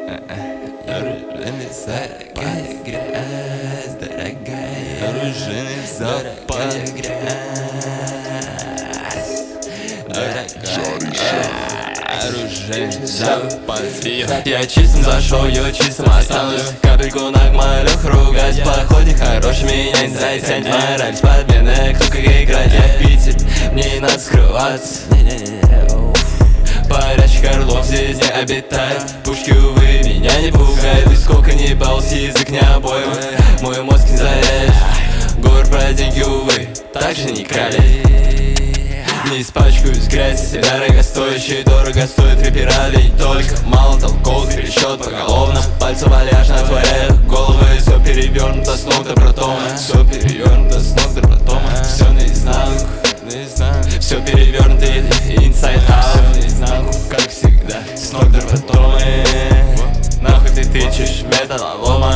Оружейный запас, грязь, дорогая. Оружейный запас, грязь, дорогая. Оружейный запас. Я чистым зашел, я чистым останусь. Капельку нагмалюх, ругать в походе хороший меня не затянет. Мораль с подмены, кто как играть, я в Питере, мне не надо скрываться. Парящих орлов здесь не обитает. Пушки, увы, меня не пугает. И сколько ни полз, язык не обоим, мой мозг не заряешь. Говор про деньги, увы, так же не крали. Не испачкаюсь в грязи, дорогостоящий, дорого стоит рэперады. Только мало толковых, пересчет поголовно. Пальцы валяж на твоих головы. Все перевернуто с ног до протома. Все перевернуто с ног до протома. Все наизнанку, все перевернуто inside out. Наизнанку, как всегда, с ног до протома. Нахуй ты тычешь металлолома.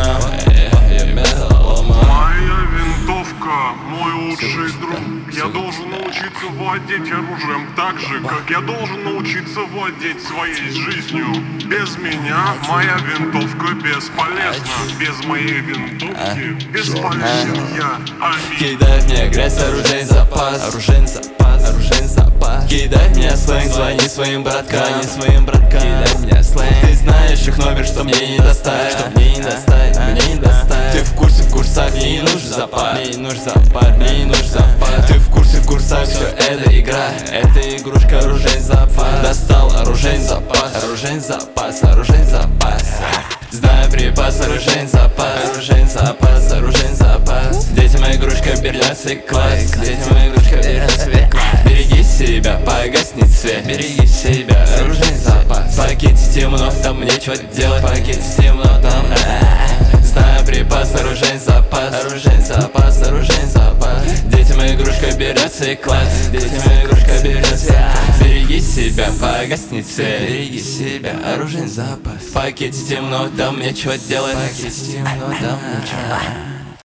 Моя винтовка, мой лучший друг. Я должен научиться владеть оружием так же, как я должен научиться владеть своей жизнью. Без меня моя винтовка бесполезна. Без моей винтовки бесполезен я. Аминь. Кидай в меня грязь, оружейный запас. Оружейный запас, оружейный запас. Кидай в меня сленг, звони своим браткам. Кидай в меня сленг. Ты знаешь их номер, что мне не достать. Что мне не достать, мне не достать. Ты в курсах, мне не нужен запас. Мне не нужен запас, мне не нужен запас. Ты в курсах, все это игра. Это игрушка, оружейный запас. Достал оружейный запас. Оружейный запас, оружейный запас. Знаю припас, оружейный запас. Оружейный запас, оружейный запас. Детям игрушка, бернется класс. Детям игрушка, бернется класс. Береги себя, погаснет свет. Береги себя, оружейный запас. В пакете темно, там нечего делать. В пакете темно, там знаю припас, оружейный запас. Оружейный запас, оружейный запас. Детям игрушка, берется класс. Детям игрушка, берется. Береги себя, погаснет свет. Береги себя, оружейный запас. В пакете темно, там нечего делать. В пакете темно, там нечего.